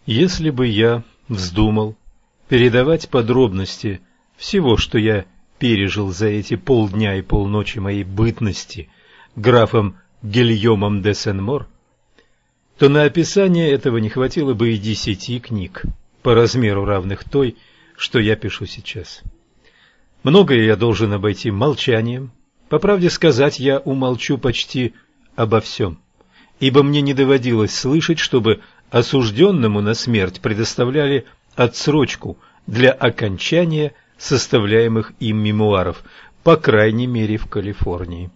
Если бы я вздумал передавать подробности всего, что я пережил за эти полдня и полночи моей бытности графом Гильомом де Сен-Мор, то на описание этого не хватило бы и 10 книг, по размеру равных той, что я пишу сейчас. Многое я должен обойти молчанием. По правде сказать, я умолчу почти обо всем, ибо мне не доводилось слышать, чтобы осужденному на смерть предоставляли отсрочку для окончания составляемых им мемуаров, по крайней мере в Калифорнии.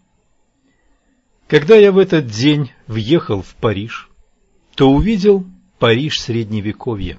Когда я в этот день въехал в Париж, то увидел Париж Средневековья.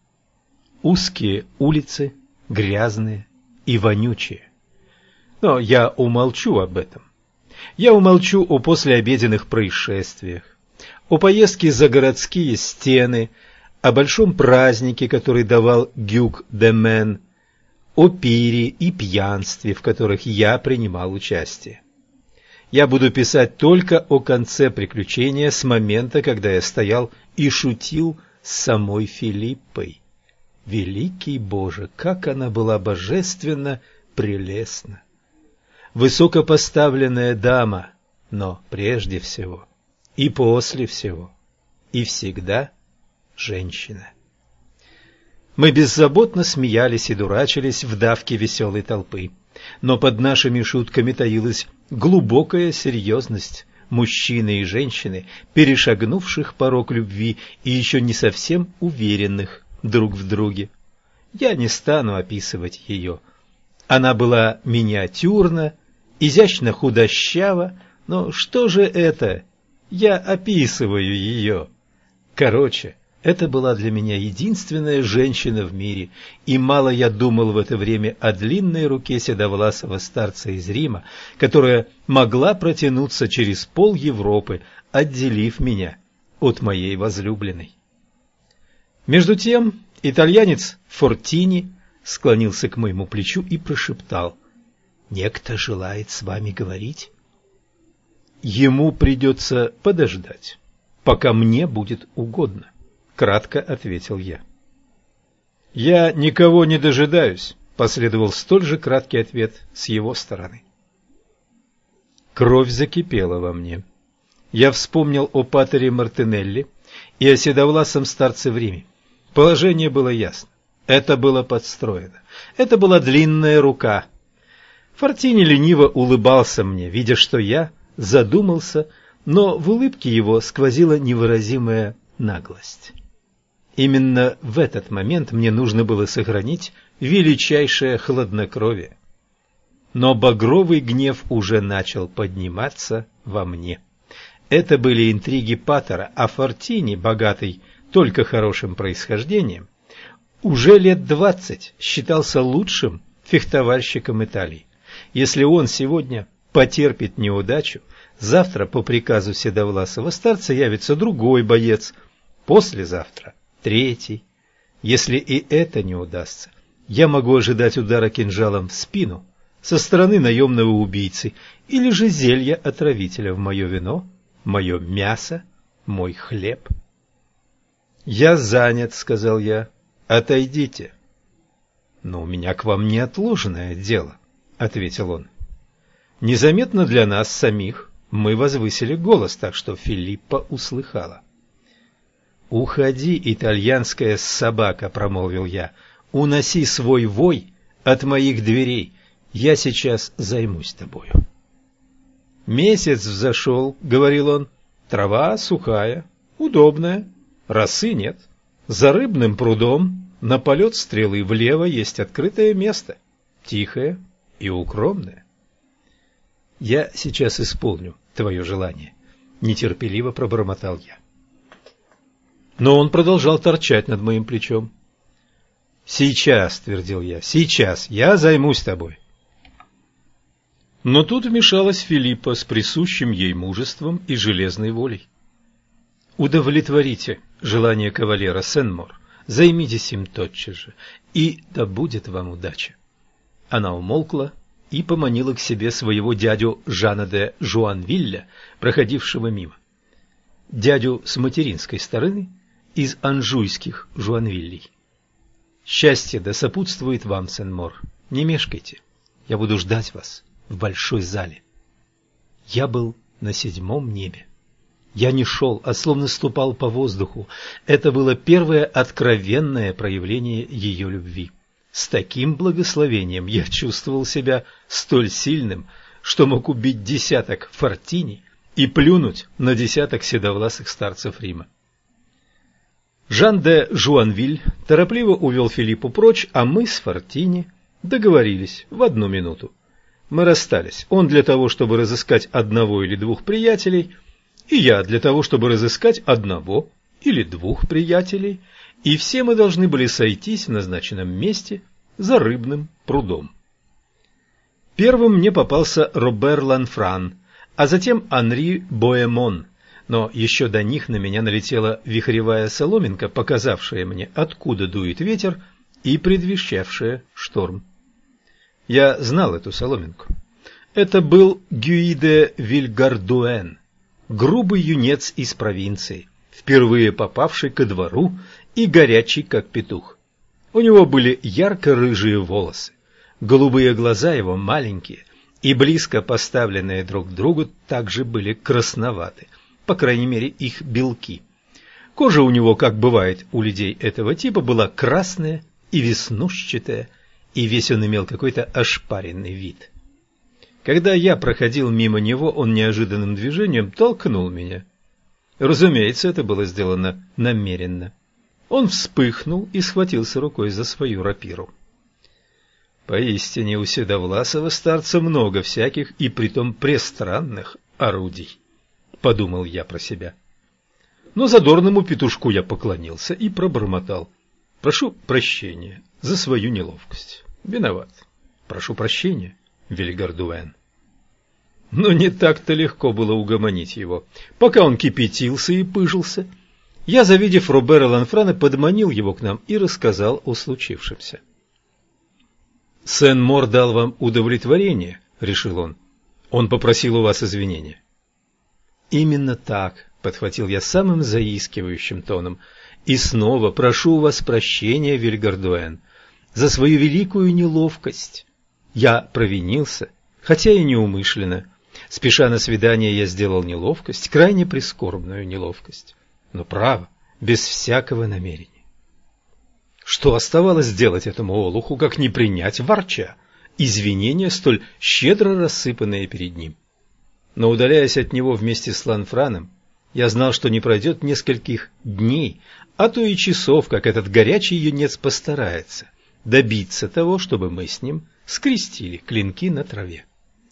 Узкие улицы, грязные и вонючие. Но я умолчу об этом. Я умолчу о послеобеденных происшествиях, о поездке за городские стены, о большом празднике, который давал Гюг де Мен, о пире и пьянстве, в которых я принимал участие. Я буду писать только о конце приключения с момента, когда я стоял и шутил с самой Филиппой. Великий Боже, как она была божественно прелестна! Высокопоставленная дама, но прежде всего и после всего и всегда женщина. Мы беззаботно смеялись и дурачились в давке веселой толпы, но под нашими шутками таилась глубокая серьезность мужчины и женщины, перешагнувших порог любви и еще не совсем уверенных друг в друге. Я не стану описывать ее. Она была миниатюрна, изящно худощава, но что же это? Я описываю ее. Короче, это была для меня единственная женщина в мире, и мало я думал в это время о длинной руке седовласого старца из Рима, которая могла протянуться через пол Европы, отделив меня от моей возлюбленной. Между тем итальянец Фортини склонился к моему плечу и прошептал: «Некто желает с вами говорить?» «Ему придется подождать, пока мне будет угодно», — кратко ответил я. «Я никого не дожидаюсь», — последовал столь же краткий ответ с его стороны. Кровь закипела во мне. Я вспомнил о патере Мартинелли и о седовласом старце в Риме. Положение было ясно. Это было подстроено. Это была длинная рука. Фортини лениво улыбался мне, видя, что я задумался, но в улыбке его сквозила невыразимая наглость. Именно в этот момент мне нужно было сохранить величайшее хладнокровие. Но багровый гнев уже начал подниматься во мне. Это были интриги патера, а Фортини, богатый только хорошим происхождением, уже лет 20 считался лучшим фехтовальщиком Италии. Если он сегодня потерпит неудачу, завтра по приказу седовласого старца явится другой боец, послезавтра третий. Если и это не удастся, я могу ожидать удара кинжалом в спину со стороны наемного убийцы или же зелья отравителя в мое вино, мое мясо, мой хлеб. «Я занят», — сказал я, — «отойдите». «Но у меня к вам неотложное дело», — ответил он. Незаметно для нас самих мы возвысили голос, так что Филиппа услыхала. «Уходи, итальянская собака», — промолвил я, — «уноси свой вой от моих дверей, я сейчас займусь тобою». «Месяц взошел», — говорил он, — «трава сухая, удобная, росы нет, за рыбным прудом на полет стрелы влево есть открытое место, тихое и укромное». «Я сейчас исполню твое желание», — нетерпеливо пробормотал я. Но он продолжал торчать над моим плечом. «Сейчас», — твердил я, — «сейчас, я займусь тобой». Но тут вмешалась Филиппа с присущим ей мужеством и железной волей. «Удовлетворите желание кавалера Сен-Мор, займитесь им тотчас же, и да будет вам удача». Она умолкла и поманила к себе своего дядю Жана де Жуанвилля, проходившего мимо. Дядю с материнской стороны из анжуйских Жуанвиллей. Счастье да сопутствует вам, Сен-Мор. Не мешкайте, я буду ждать вас в большой зале. Я был на 7-м небе. Я не шел, а словно ступал по воздуху. Это было первое откровенное проявление ее любви. С таким благословением я чувствовал себя столь сильным, что мог убить 10 Фортини и плюнуть на 10 седовласых старцев Рима. Жан де Жуанвиль торопливо увел Филиппу прочь, а мы с Фортини договорились в 1 минуту. Мы расстались. Он для того, чтобы разыскать 1 или 2 приятелей, и я для того, чтобы разыскать 1 или 2 приятелей, и все мы должны были сойтись в назначенном месте за рыбным прудом. Первым мне попался Робер Ланфран, а затем Анри Боэмон, но еще до них на меня налетела вихревая соломинка, показавшая мне, откуда дует ветер, и предвещавшая шторм. Я знал эту соломинку. Это был Гюи де Вильгардуэн, грубый юнец из провинции, впервые попавший ко двору и горячий, как петух. У него были ярко-рыжие волосы, голубые глаза его маленькие и близко поставленные друг к другу также были красноваты, по крайней мере их белки. Кожа у него, как бывает у людей этого типа, была красная и веснушчатая, и весь он имел какой-то ошпаренный вид. Когда я проходил мимо него, он неожиданным движением толкнул меня. Разумеется, это было сделано намеренно. Он вспыхнул и схватился рукой за свою рапиру. Поистине у седовласого старца много всяких и притом престранных орудий, подумал я про себя. Но задорному петушку я поклонился и пробормотал: прошу прощения за свою неловкость. Виноват. Прошу прощения, Вильгардуэн. Но не так-то легко было угомонить его. Пока он кипятился и пыжился, я, завидев Робера Ланфрана, подманил его к нам и рассказал о случившемся. «Сен-Мор дал вам удовлетворение», — решил он. «Он попросил у вас извинения». «Именно так», — подхватил я самым заискивающим тоном. «И снова прошу у вас прощения, Вильгардуэн, за свою великую неловкость. Я провинился, хотя и неумышленно. Спеша на свидание, я сделал неловкость, крайне прискорбную неловкость, но, право, без всякого намерения. Что оставалось сделать этому олуху, как не принять, ворча, извинения, столь щедро рассыпанные перед ним? Но, удаляясь от него вместе с Ланфраном, я знал, что не пройдет нескольких дней, а то и часов, как этот горячий юнец постарается добиться того, чтобы мы с ним скрестили клинки на траве.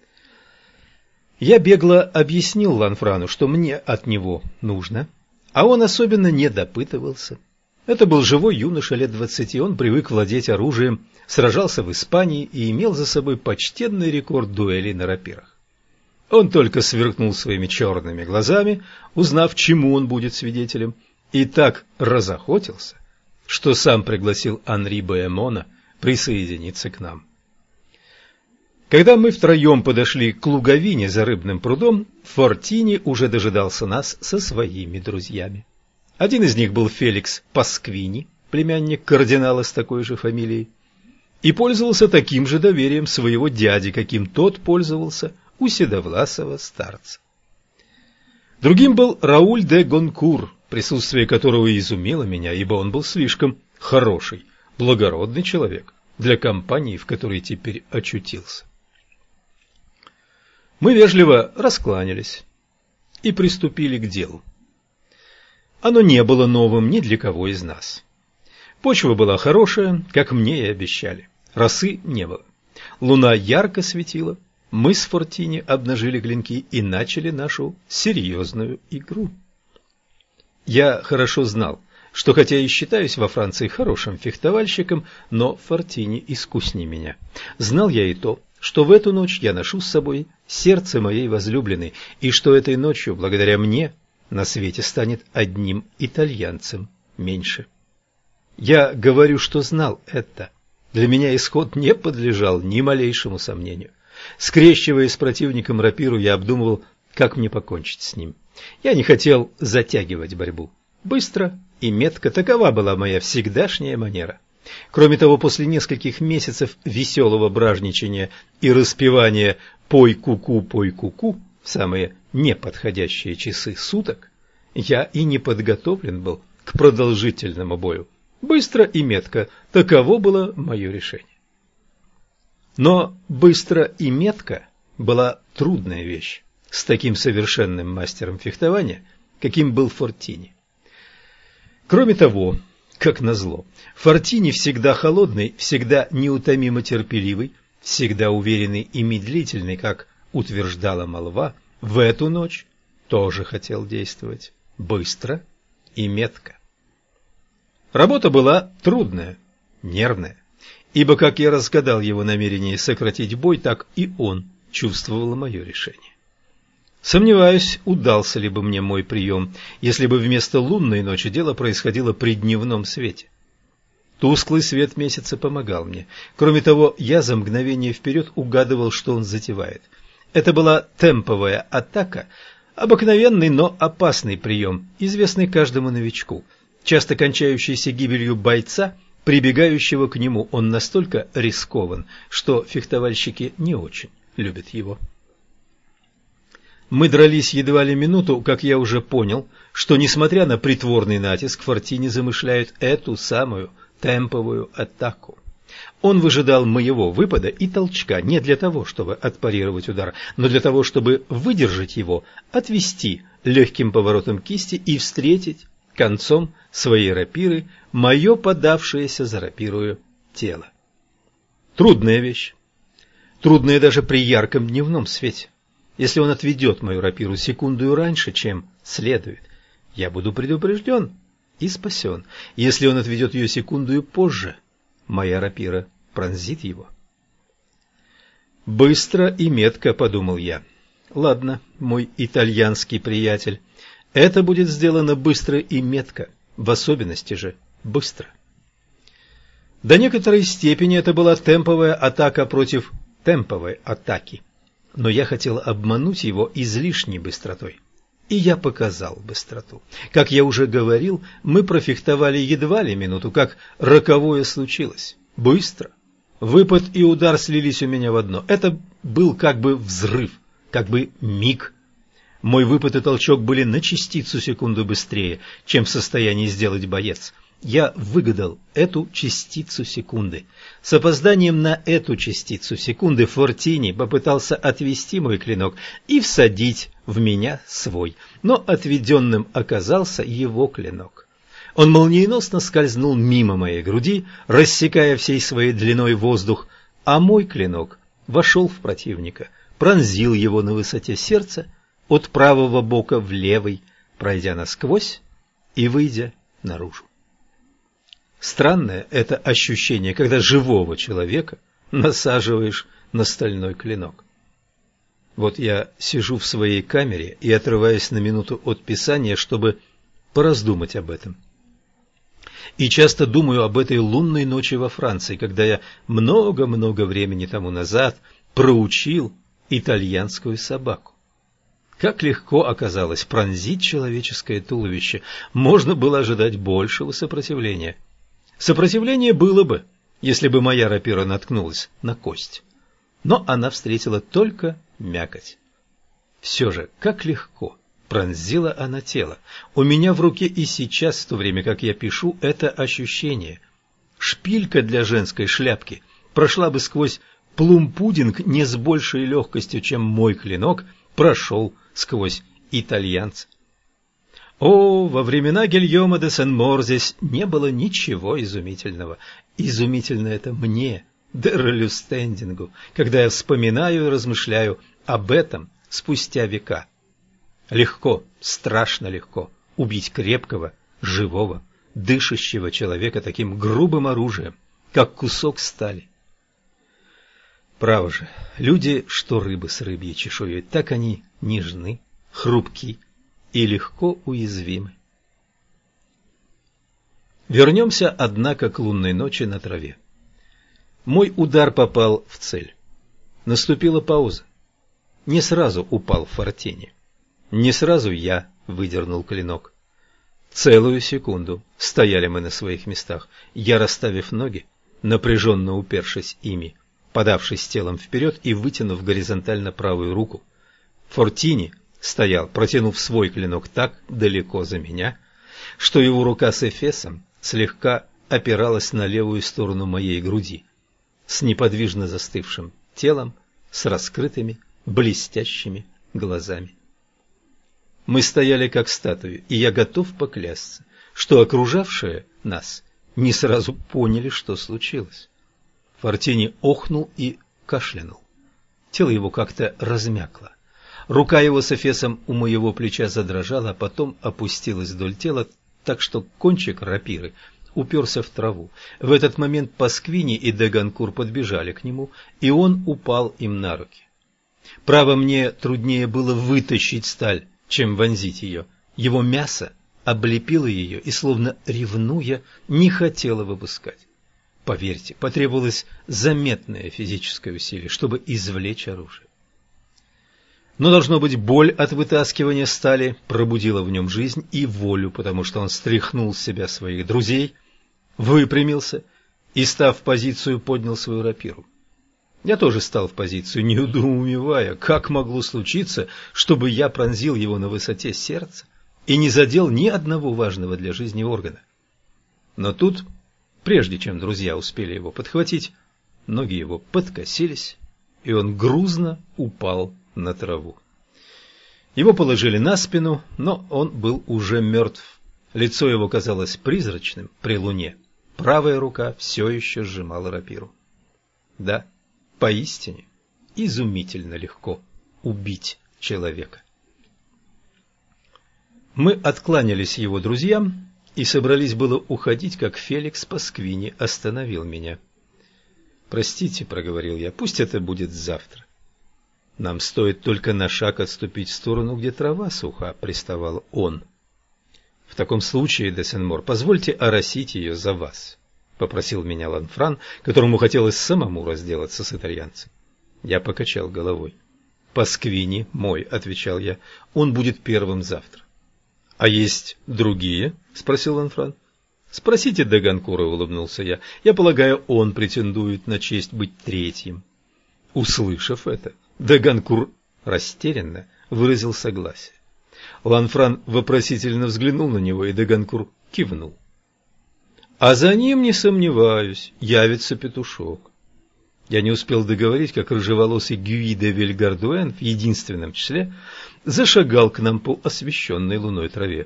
Я бегло объяснил Ланфрану, что мне от него нужно, а он особенно не допытывался. Это был живой юноша лет 20, он привык владеть оружием, сражался в Испании и имел за собой почтенный рекорд дуэлей на рапирах. Он только сверкнул своими черными глазами, узнав, чему он будет свидетелем, и так разохотился, что сам пригласил Анри Боэмона присоединиться к нам. Когда мы втроем подошли к луговине за рыбным прудом, Фортини уже дожидался нас со своими друзьями. Один из них был Феликс Пасквини, племянник кардинала с такой же фамилией, и пользовался таким же доверием своего дяди, каким тот пользовался у седовласого старца. Другим был Рауль де Гонкур, присутствие которого изумило меня, ибо он был слишком хороший, благородный человек для компании, в которой теперь очутился. Мы вежливо раскланялись и приступили к делу. Оно не было новым ни для кого из нас. Почва была хорошая, как мне и обещали. Росы не было. Луна ярко светила. Мы с Фортини обнажили клинки и начали нашу серьезную игру. Я хорошо знал, что хотя и считаюсь во Франции хорошим фехтовальщиком, но Фортини искуснее меня. Знал я и то, что в эту ночь я ношу с собой сердце моей возлюбленной, и что этой ночью, благодаря мне, на свете станет одним итальянцем меньше. Я говорю, что знал это. Для меня исход не подлежал ни малейшему сомнению. Скрещивая с противником рапиру, я обдумывал, как мне покончить с ним. Я не хотел затягивать борьбу. Быстро и метко, такова была моя всегдашняя манера. Кроме того, после нескольких месяцев веселого бражничания и распевания «пой ку-ку, пой ку-ку» в самые неподходящие часы суток, я и не подготовлен был к продолжительному бою. Быстро и метко, таково было мое решение. Но быстро и метко была трудная вещь с таким совершенным мастером фехтования, каким был Фортини. Кроме того, как назло, Фортини всегда холодный, всегда неутомимо терпеливый, всегда уверенный и медлительный, как утверждала молва, в эту ночь тоже хотел действовать быстро и метко. Работа была трудная, нервная, ибо, как я разгадал его намерение сократить бой, так и он чувствовал мое решение. Сомневаюсь, удался ли бы мне мой прием, если бы вместо лунной ночи дело происходило при дневном свете. Тусклый свет месяца помогал мне. Кроме того, я за мгновение вперед угадывал, что он затевает. Это была темповая атака, обыкновенный, но опасный прием, известный каждому новичку, часто кончающийся гибелью бойца, прибегающего к нему. Он настолько рискован, что фехтовальщики не очень любят его. Мы дрались едва ли минуту, как я уже понял, что, несмотря на притворный натиск, Фортини замышляет эту самую темповую атаку. Он выжидал моего выпада и толчка не для того, чтобы отпарировать удар, но для того, чтобы выдержать его, отвести легким поворотом кисти и встретить концом своей рапиры мое подавшееся за рапирою тело. Трудная вещь. Трудная даже при ярком дневном свете. Если он отведет мою рапиру секунду раньше, чем следует, я буду предупрежден и спасен. Если он отведет ее секунду позже, моя рапира пронзит его. Быстро и метко, подумал я. Ладно, мой итальянский приятель, это будет сделано быстро и метко, в особенности же быстро. До некоторой степени это была темповая атака против темповой атаки. Но я хотел обмануть его излишней быстротой. И я показал быстроту. Как я уже говорил, мы профехтовали едва ли минуту, как роковое случилось. Быстро. Выпад и удар слились у меня в одно. Это был как бы взрыв, как бы миг. Мой выпад и толчок были на частицу секунды быстрее, чем в состоянии сделать боец. Я выгадал эту частицу секунды. С опозданием на эту частицу секунды Фортини попытался отвести мой клинок и всадить в меня свой, но отведенным оказался его клинок. Он молниеносно скользнул мимо моей груди, рассекая всей своей длиной воздух, а мой клинок вошел в противника, пронзил его на высоте сердца от правого бока в левый, пройдя насквозь и выйдя наружу. Странное это ощущение, когда живого человека насаживаешь на стальной клинок. Вот я сижу в своей камере и отрываюсь на минуту от писания, чтобы пораздумать об этом. И часто думаю об этой лунной ночи во Франции, когда я много-много времени тому назад проучил итальянскую собаку. Как легко оказалось пронзить человеческое туловище, можно было ожидать большего сопротивления. Сопротивление было бы, если бы моя рапира наткнулась на кость. Но она встретила только мякоть. Все же, как легко пронзила она тело. У меня в руке и сейчас, в то время как я пишу, это ощущение. Шпилька для женской шляпки прошла бы сквозь плум-пудинг не с большей легкостью, чем мой клинок прошел сквозь итальянца. О, во времена Гильома де Сен-Мор здесь не было ничего изумительного. Изумительно это мне, Деррелю Стендингу, когда я вспоминаю и размышляю об этом спустя века. Легко, страшно легко убить крепкого, живого, дышащего человека таким грубым оружием, как кусок стали. Право же, люди, что рыбы с рыбьей чешуей, так они нежны, хрупки и легко уязвимы. Вернемся, однако, к лунной ночи на траве. Мой удар попал в цель. Наступила пауза. Не сразу упал Фортини. Не сразу я выдернул клинок. Целую секунду стояли мы на своих местах, я расставив ноги, напряженно упершись ими, подавшись телом вперед и вытянув горизонтально правую руку. Фортини стоял, протянув свой клинок так далеко за меня, что его рука с эфесом слегка опиралась на левую сторону моей груди, с неподвижно застывшим телом, с раскрытыми, блестящими глазами. Мы стояли как статуи, и я готов поклясться, что окружавшие нас не сразу поняли, что случилось. Фортини охнул и кашлянул. Тело его как-то размякло. Рука его с эфесом у моего плеча задрожала, а потом опустилась вдоль тела, так что кончик рапиры уперся в траву. В этот момент Пасквини и де Ганкур подбежали к нему, и он упал им на руки. Право, мне труднее было вытащить сталь, чем вонзить ее. Его мясо облепило ее и, словно ревнуя, не хотело выпускать. Поверьте, потребовалось заметное физическое усилие, чтобы извлечь оружие. Но, должно быть, боль от вытаскивания стали пробудила в нем жизнь и волю, потому что он стряхнул с себя своих друзей, выпрямился и, став в позицию, поднял свою рапиру. Я тоже стал в позицию, недоумевая, как могло случиться, чтобы я пронзил его на высоте сердца и не задел ни одного важного для жизни органа. Но тут, прежде чем друзья успели его подхватить, ноги его подкосились, и он грузно упал на траву. Его положили на спину, но он был уже мертв. Лицо его казалось призрачным при луне. Правая рука все еще сжимала рапиру. Да, поистине, изумительно легко убить человека. Мы откланялись его друзьям и собрались было уходить, как Феликс Пасквини остановил меня. «Простите», — проговорил я, — «пусть это будет завтра». «Нам стоит только на шаг отступить в сторону, где трава суха», — приставал он. «В таком случае, де Сен-Мор, позвольте оросить ее за вас», — попросил меня Ланфран, которому хотелось самому разделаться с итальянцем. Я покачал головой. «Пасквини мой», — отвечал я, — «он будет первым завтра». «А есть другие?» — спросил Ланфран. «Спросите де Ганкура», — улыбнулся я. «Я полагаю, он претендует на честь быть третьим». Услышав это, де Ганкур растерянно выразил согласие. Ланфран вопросительно взглянул на него, и де Ганкур кивнул. «А за ним, не сомневаюсь, явится петушок». Я не успел договорить, как рыжеволосый Гюи де Вильгардуэн в единственном числе зашагал к нам по освещенной луной траве.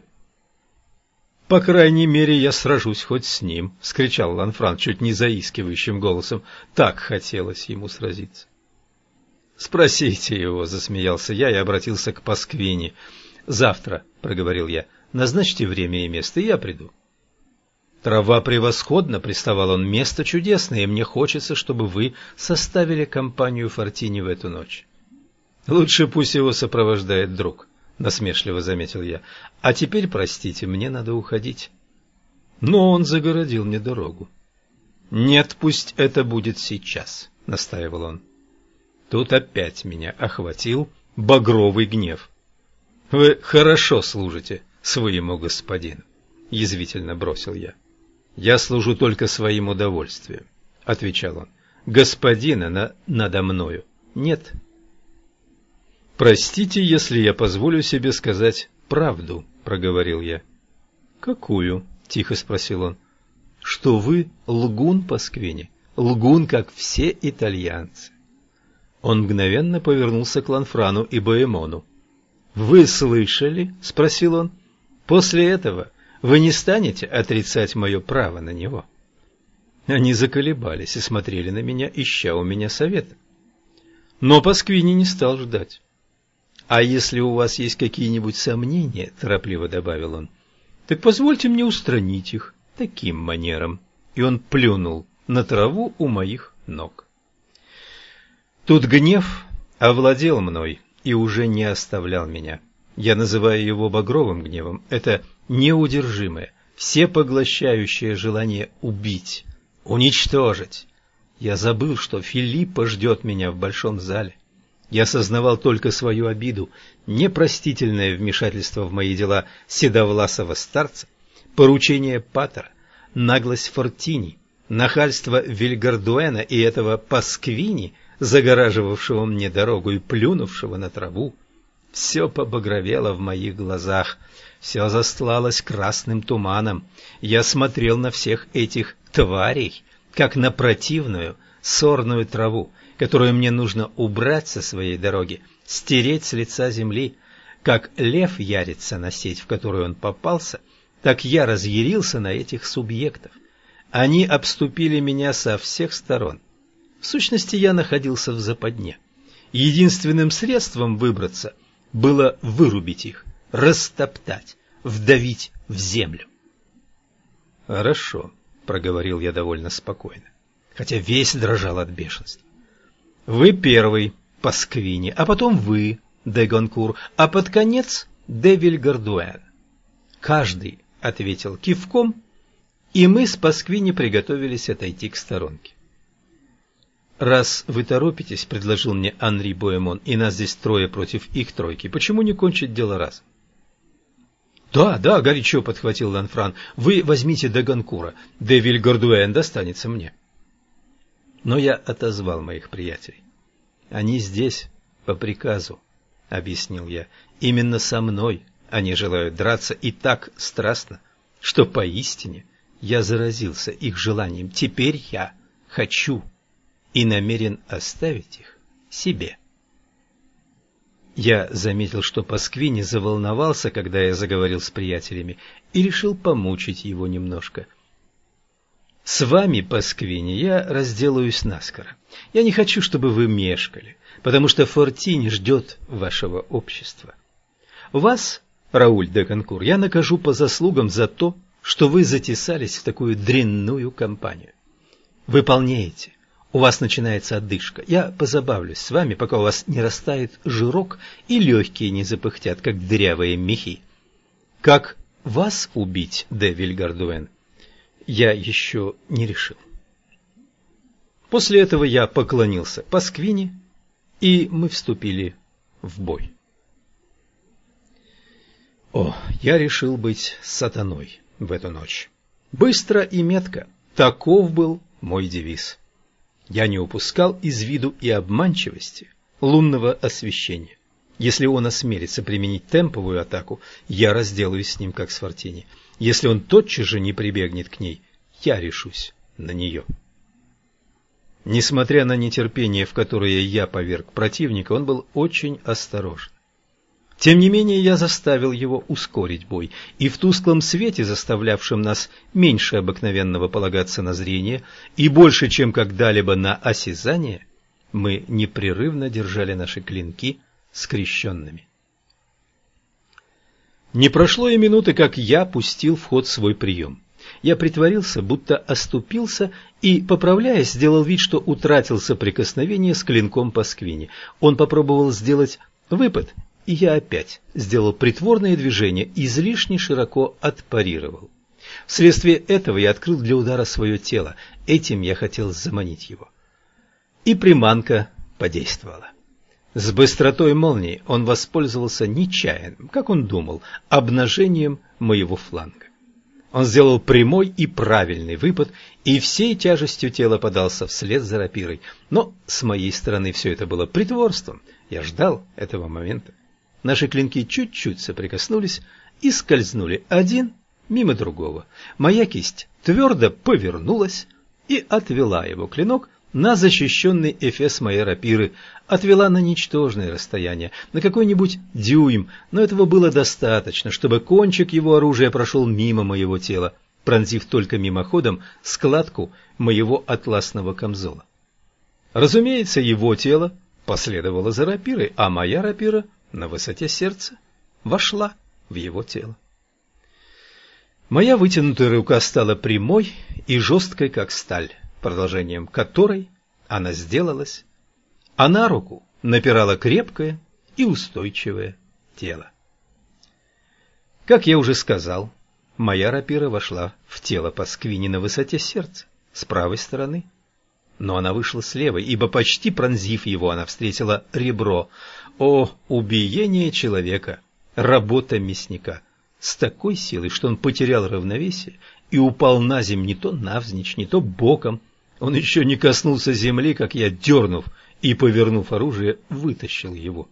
«По крайней мере, я сражусь хоть с ним», — вскричал Ланфран чуть не заискивающим голосом. Так хотелось ему сразиться. «Спросите его», — засмеялся я и обратился к Пасквини. «Завтра», — проговорил я, — «назначьте время и место, и я приду». «Трава превосходна», — приставал он, — «место чудесное, и мне хочется, чтобы вы составили компанию Фортини в эту ночь». «Лучше пусть его сопровождает друг», — насмешливо заметил я. «А теперь, простите, мне надо уходить». Но он загородил мне дорогу. «Нет, пусть это будет сейчас», — настаивал он. Тут опять меня охватил багровый гнев. «Вы хорошо служите своему господину», — язвительно бросил я. «Я служу только своим удовольствием», — отвечал он. «Господина надо мною нет». «Простите, если я позволю себе сказать правду», — проговорил я. «Какую?» — тихо спросил он. «Что вы лгун, Пасквини, лгун, как все итальянцы». Он мгновенно повернулся к Ланфрану и Боэмону. «Вы слышали?» — спросил он. «После этого вы не станете отрицать мое право на него?» Они заколебались и смотрели на меня, ища у меня совета. Но Пасквини не стал ждать. «А если у вас есть какие-нибудь сомнения, — торопливо добавил он, — так позвольте мне устранить их таким манером». И он плюнул на траву у моих ног. Тут гнев овладел мной и уже не оставлял меня. Я называю его багровым гневом. Это неудержимое, всепоглощающее желание убить, уничтожить. Я забыл, что Филиппа ждет меня в большом зале. Я сознавал только свою обиду, непростительное вмешательство в мои дела седовласого старца, поручение Паттера, наглость Фортини, нахальство Вильгардуэна и этого Пасквини, загораживавшего мне дорогу и плюнувшего на траву, все побагровело в моих глазах, все застлалось красным туманом. Я смотрел на всех этих тварей, как на противную сорную траву, которую мне нужно убрать со своей дороги, стереть с лица земли. Как лев ярится на сеть, в которую он попался, так я разъярился на этих субъектов. Они обступили меня со всех сторон. В сущности, я находился в западне. Единственным средством выбраться было вырубить их, растоптать, вдавить в землю. «Хорошо», — проговорил я довольно спокойно, хотя весь дрожал от бешенства. «Вы первый, Пасквини, а потом вы, де Гонкур, а под конец де Вильгардуэн». Каждый ответил кивком, и мы с Пасквини приготовились отойти к сторонке. «Раз вы торопитесь, — предложил мне Анри Боэмон, — и нас здесь трое против их тройки, почему не кончить дело разом?» «Да, да, — горячо подхватил Ланфран, — вы возьмите де Гонкура, де Вильгардуэн достанется мне». Но я отозвал моих приятелей. «Они здесь по приказу, — объяснил я, — именно со мной они желают драться и так страстно, что поистине я заразился их желанием. Теперь я хочу и намерен оставить их себе». Я заметил, что Пасквини заволновался, когда я заговорил с приятелями, и решил помучить его немножко. «С вами, Пасквини, я разделаюсь наскоро. Я не хочу, чтобы вы мешкали, потому что Фортини ждет вашего общества. Вас, Рауль де Конкур, я накажу по заслугам за то, что вы затесались в такую дрянную компанию. Вы полнеете, у вас начинается одышка. Я позабавлюсь с вами, пока у вас не растает жирок и легкие не запыхтят, как дырявые мехи. Как вас убить, де Вильгардуэн, я еще не решил». После этого я поклонился Пасквини, и мы вступили в бой. О, я решил быть сатаной в эту ночь. Быстро и метко, таков был мой девиз. Я не упускал из виду и обманчивости лунного освещения. Если он осмелится применить темповую атаку, я разделаюсь с ним, как с Фортини. Если он тотчас же не прибегнет к ней, я решусь на нее. Несмотря на нетерпение, в которое я поверг противника, он был очень осторожен. Тем не менее, я заставил его ускорить бой, и в тусклом свете, заставлявшем нас меньше обыкновенного полагаться на зрение и больше, чем когда-либо на осязание, мы непрерывно держали наши клинки скрещенными. Не прошло и минуты, как я пустил в ход свой прием. Я притворился, будто оступился, и, поправляясь, сделал вид, что утратил соприкосновение с клинком Пасквини. Он попробовал сделать выпад, и я опять сделал притворное движение, излишне широко отпарировал. Вследствие этого я открыл для удара свое тело. Этим я хотел заманить его. И приманка подействовала. С быстротой молнии он воспользовался нечаянным, как он думал, обнажением моего фланга. Он сделал прямой и правильный выпад, и всей тяжестью тела подался вслед за рапирой. Но с моей стороны все это было притворством. Я ждал этого момента. Наши клинки чуть-чуть соприкоснулись и скользнули один мимо другого. Моя кисть твердо повернулась и отвела его клинок на защищенный эфес моей рапиры, отвела на ничтожное расстояние, на какой-нибудь дюйм, но этого было достаточно, чтобы кончик его оружия прошел мимо моего тела, пронзив только мимоходом складку моего атласного камзола. Разумеется, его тело последовало за рапирой, а моя рапира на высоте сердца вошла в его тело. Моя вытянутая рука стала прямой и жесткой, как сталь, продолжением которой она сделалась, а на руку напирало крепкое и устойчивое тело. Как я уже сказал, моя рапира вошла в тело Пасквини на высоте сердца, с правой стороны, но она вышла с левой, ибо, почти пронзив его, она встретила ребро. О, убиение человека, работа мясника! с такой силой, что он потерял равновесие и упал на землю не то навзничь, не то боком. Он еще не коснулся земли, как я, дернув и повернув оружие, вытащил его.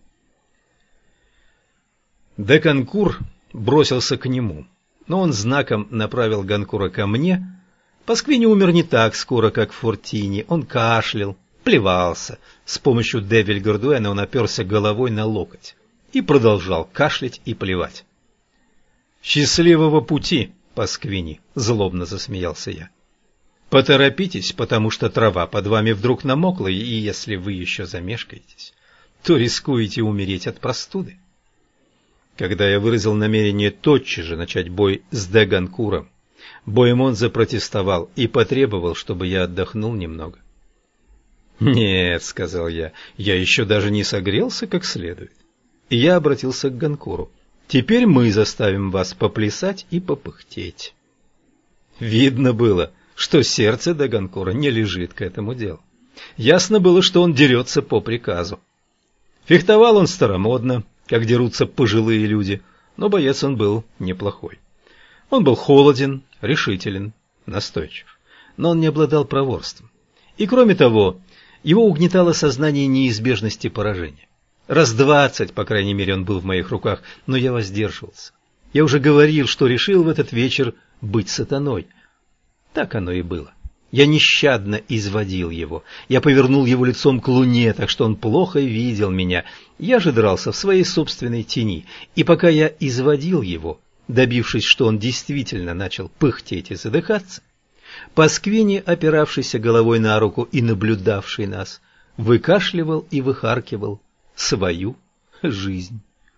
де Ганкур бросился к нему, но он знаком направил Ганкура ко мне. Пасквини умер не так скоро, как Фортини. Он кашлял, плевался. С помощью де Вильгардуэна он оперся головой на локоть и продолжал кашлять и плевать. «Счастливого пути, Пасквини!» — злобно засмеялся я. «Поторопитесь, потому что трава под вами вдруг намокла, и если вы еще замешкаетесь, то рискуете умереть от простуды». Когда я выразил намерение тотчас же начать бой с де Ганкуром, Боемон запротестовал и потребовал, чтобы я отдохнул немного. «Нет», — сказал я, — «я еще даже не согрелся как следует». И я обратился к Ганкуру. «Теперь мы заставим вас поплясать и попыхтеть». Видно было, что сердце де Ганкура не лежит к этому делу. Ясно было, что он дерется по приказу. Фехтовал он старомодно, как дерутся пожилые люди, но боец он был неплохой. Он был холоден, решителен, настойчив, но он не обладал проворством. И кроме того, его угнетало сознание неизбежности поражения. Раз 20, по крайней мере, он был в моих руках, но я воздерживался. Я уже говорил, что решил в этот вечер быть сатаной. Так оно и было. Я нещадно изводил его. Я повернул его лицом к луне, так что он плохо видел меня. Я же дрался в своей собственной тени. И пока я изводил его, добившись, что он действительно начал пыхтеть и задыхаться, Пасквини, опиравшийся головой на руку и наблюдавший нас, выкашливал и выхаркивал свою жизнь.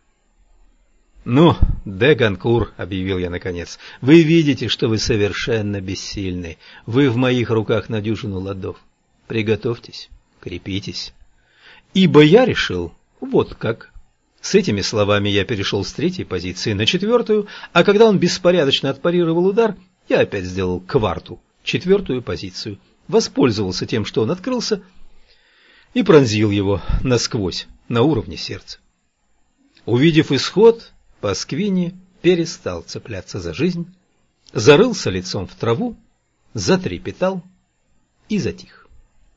«Ну, де Ганкур», — объявил я наконец, — «вы видите, что вы совершенно бессильны. Вы в моих руках на дюжину ладов. Приготовьтесь, крепитесь. Ибо я решил вот как». С этими словами я перешел с 3-й позиции на 4-ю, а когда он беспорядочно отпарировал удар, я опять сделал кварту, 4-ю позицию, воспользовался тем, что он открылся, и пронзил его насквозь, на уровне сердца. Увидев исход, Пасквини перестал цепляться за жизнь, зарылся лицом в траву, затрепетал и затих.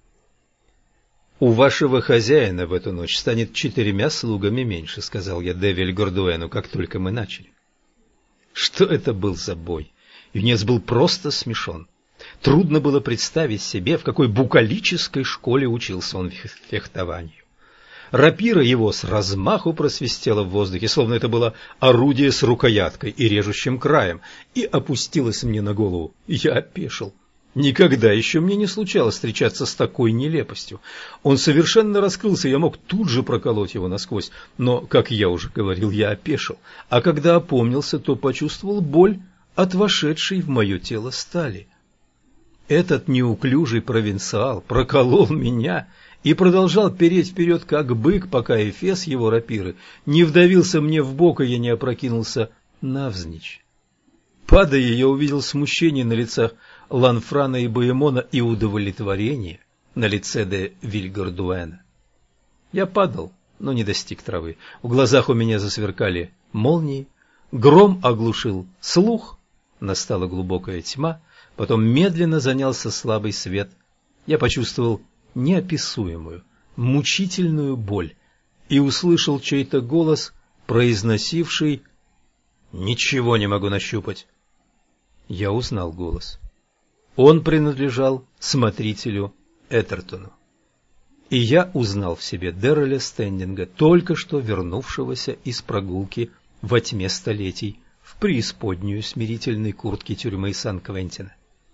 «У вашего хозяина в эту ночь станет 4 слугами меньше», — сказал я де Вильгардуэну, как только мы начали. Что это был за бой? Юнец был просто смешон. Трудно было представить себе, в какой букалической школе учился он фехтованию. Рапира его с размаху просвистела в воздухе, словно это было орудие с рукояткой и режущим краем, и опустилась мне на голову. Я опешил. Никогда еще мне не случалось встречаться с такой нелепостью. Он совершенно раскрылся, я мог тут же проколоть его насквозь, но, как я уже говорил, я опешил, а когда опомнился, то почувствовал боль от вошедшей в мое тело стали. Этот неуклюжий провинциал проколол меня и продолжал переть вперед, как бык, пока эфес его рапиры не вдавился мне в бок, и я не опрокинулся навзничь. Падая, я увидел смущение на лицах Ланфрана и Боемона и удовлетворение на лице де Вильгардуэна. Я падал, но не достиг травы. В глазах у меня засверкали молнии, гром оглушил слух, настала глубокая тьма, потом медленно занялся слабый свет. Я почувствовал неописуемую, мучительную боль и услышал чей-то голос, произносивший «Ничего не могу нащупать». Я узнал голос. Он принадлежал смотрителю Этертону. И я узнал в себе Дерреля Стендинга, только что вернувшегося из прогулки во тьме столетий в преисподнюю смирительной куртки тюрьмы Сан-Квентина.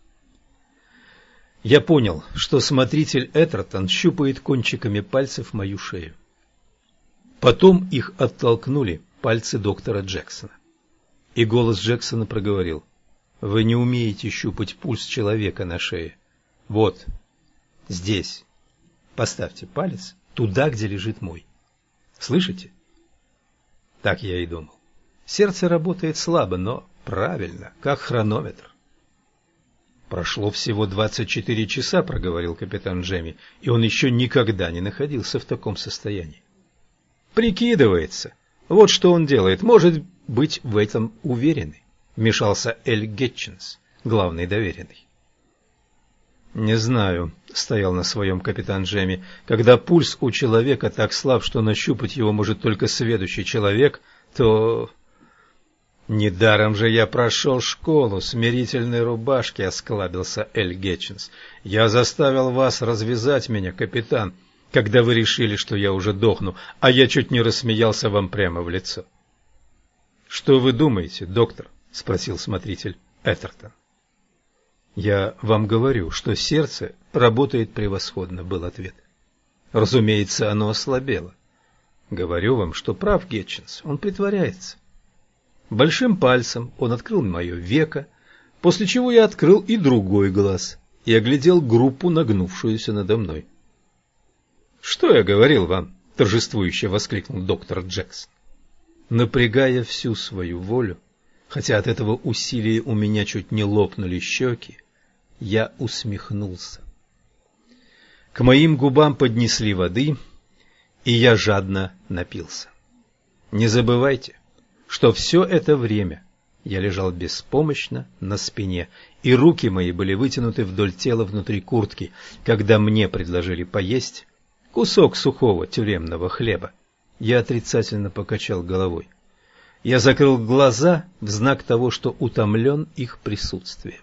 Я понял, что смотритель Этертон щупает кончиками пальцев мою шею. Потом их оттолкнули пальцы доктора Джексона. И голос Джексона проговорил: «Вы не умеете щупать пульс человека на шее. Вот, здесь. Поставьте палец туда, где лежит мой. Слышите?» Так я и думал. Сердце работает слабо, но правильно, как хронометр. «Прошло всего 24 часа», — проговорил капитан Джемми, и он еще никогда не находился в таком состоянии. «Прикидывается. Вот что он делает. Может быть в этом уверены, вмешался Эль Гетчинс, главный доверенный. «Не знаю», — стоял на своем капитан Джемми, — «когда пульс у человека так слаб, что нащупать его может только сведущий человек, то...» «Недаром же я прошел школу смирительной рубашки», — осклабился Эль Гетчинс. «Я заставил вас развязать меня, капитан, когда вы решили, что я уже дохну, а я чуть не рассмеялся вам прямо в лицо». «Что вы думаете, доктор?» — спросил смотритель Эттертон. «Я вам говорю, что сердце работает превосходно», — был ответ. «Разумеется, оно ослабело. Говорю вам, что прав Гетчинс, он притворяется». Большим пальцем он открыл мое веко, после чего я открыл и другой глаз и оглядел группу, нагнувшуюся надо мной. «Что я говорил вам?» — торжествующе воскликнул доктор Джексон. Напрягая всю свою волю, хотя от этого усилия у меня чуть не лопнули щеки, я усмехнулся. К моим губам поднесли воды, и я жадно напился. Не забывайте, что все это время я лежал беспомощно на спине, и руки мои были вытянуты вдоль тела внутри куртки, когда мне предложили поесть кусок сухого тюремного хлеба. Я отрицательно покачал головой. Я закрыл глаза в знак того, что утомлен их присутствием.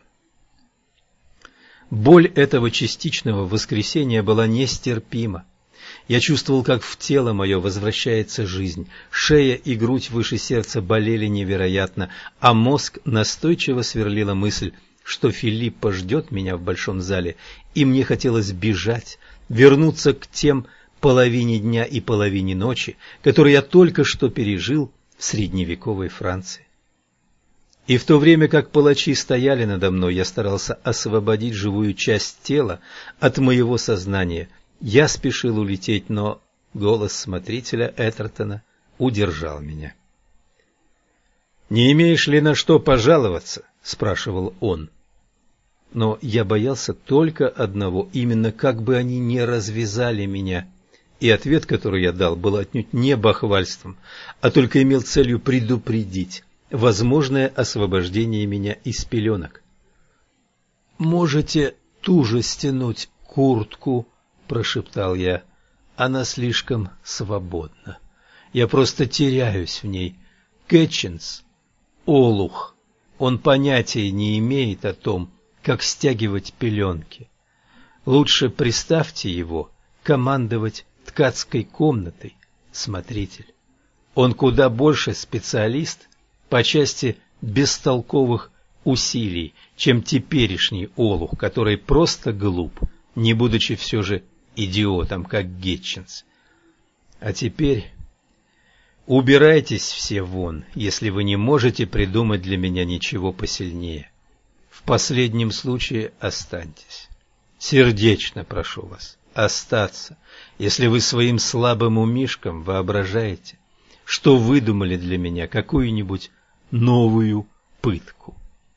Боль этого частичного воскресения была нестерпима. Я чувствовал, как в тело мое возвращается жизнь. Шея и грудь выше сердца болели невероятно, а мозг настойчиво сверлила мысль, что Филиппа ждет меня в большом зале, и мне хотелось бежать, вернуться к тем половине дня и половине ночи, которые я только что пережил в средневековой Франции. И в то время как палачи стояли надо мной, я старался освободить живую часть тела от моего сознания. Я спешил улететь, но голос смотрителя Эттертона удержал меня. «Не имеешь ли на что пожаловаться?» — спрашивал он. Но я боялся только одного, именно как бы они не развязали меня. И ответ, который я дал, был отнюдь не бахвальством, а только имел целью предупредить возможное освобождение меня из пеленок. «Можете туже стянуть куртку», — прошептал я. «Она слишком свободна. Я просто теряюсь в ней. Гетчинс — олух. Он понятия не имеет о том, как стягивать пеленки. Лучше приставьте его командовать ткацкой комнатой, смотритель. Он куда больше специалист по части бестолковых усилий, чем теперешний олух, который просто глуп, не будучи все же идиотом, как Гетчинс. А теперь убирайтесь все вон, если вы не можете придумать для меня ничего посильнее. В последнем случае останьтесь. Сердечно прошу вас остаться, если вы своим слабым умишком воображаете, что выдумали для меня какую-нибудь новую пытку.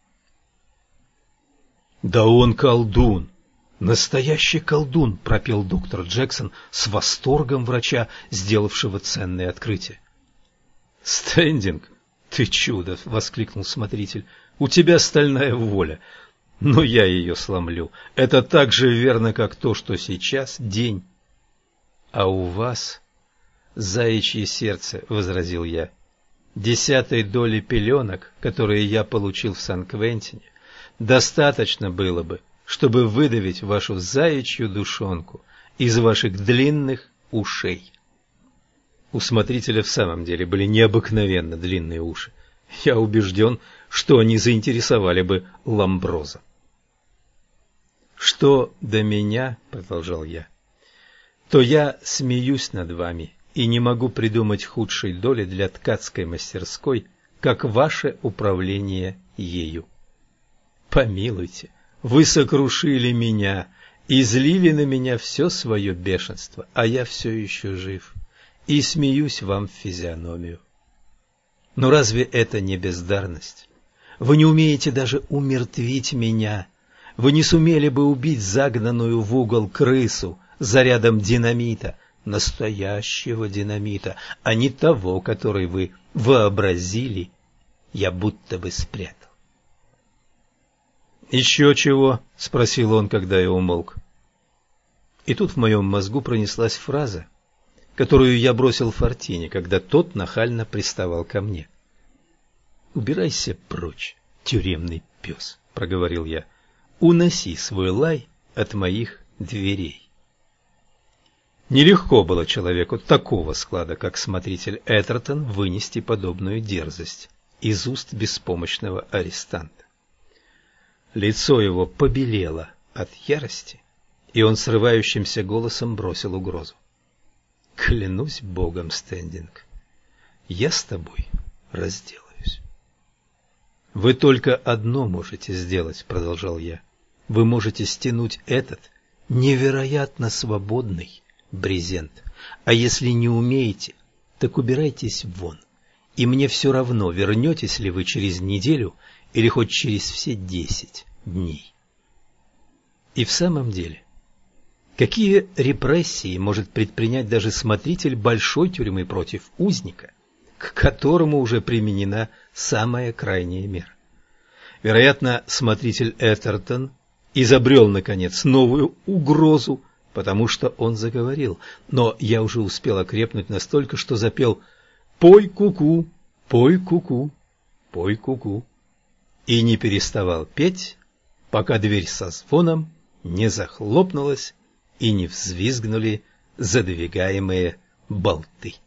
«Да он колдун! Настоящий колдун!» — пропел доктор Джексон с восторгом врача, сделавшего ценное открытие. «Стендинг, ты чудо!» — воскликнул смотритель. «У тебя стальная воля, но я ее сломлю. Это так же верно, как то, что сейчас день. А у вас заячье сердце», — возразил я. «10 доли пеленок, которые я получил в Сан-Квентине, достаточно было бы, чтобы выдавить вашу заячью душонку из ваших длинных ушей». У смотрителя в самом деле были необыкновенно длинные уши. Я убежден, что они заинтересовали бы Ламброза. «Что до меня, — продолжал я, — то я смеюсь над вами и не могу придумать худшей доли для ткацкой мастерской, как ваше управление ею. Помилуйте, вы сокрушили меня, излили на меня все свое бешенство, а я все еще жив, и смеюсь вам в физиономию. Но разве это не бездарность? Вы не умеете даже умертвить меня. Вы не сумели бы убить загнанную в угол крысу зарядом динамита, настоящего динамита, а не того, который вы вообразили, я будто бы спрятал. «Еще чего?» — спросил он, когда я умолк. И тут в моем мозгу пронеслась фраза, которую я бросил Фортине, когда тот нахально приставал ко мне. «Убирайся прочь, тюремный пес», — проговорил я. «Уноси свой лай от моих дверей». Нелегко было человеку такого склада, как смотритель Эттертон, вынести подобную дерзость из уст беспомощного арестанта. Лицо его побелело от ярости, и он срывающимся голосом бросил угрозу. «Клянусь Богом, Стендинг, я с тобой разделаюсь». «Вы только одно можете сделать», — продолжал я. «Вы можете стянуть этот невероятно свободный брезент, а если не умеете, так убирайтесь вон, и мне все равно, вернетесь ли вы через неделю или хоть через все 10 дней». И в самом деле, какие репрессии может предпринять даже смотритель большой тюрьмы против узника, к которому уже применена самая крайняя мера? Вероятно, смотритель Эттертон изобрел, наконец, новую угрозу, потому что он заговорил, но я уже успел окрепнуть настолько, что запел «Пой ку-ку, пой ку-ку, пой ку-ку», и не переставал петь, пока дверь со звоном не захлопнулась и не взвизгнули задвигаемые болты.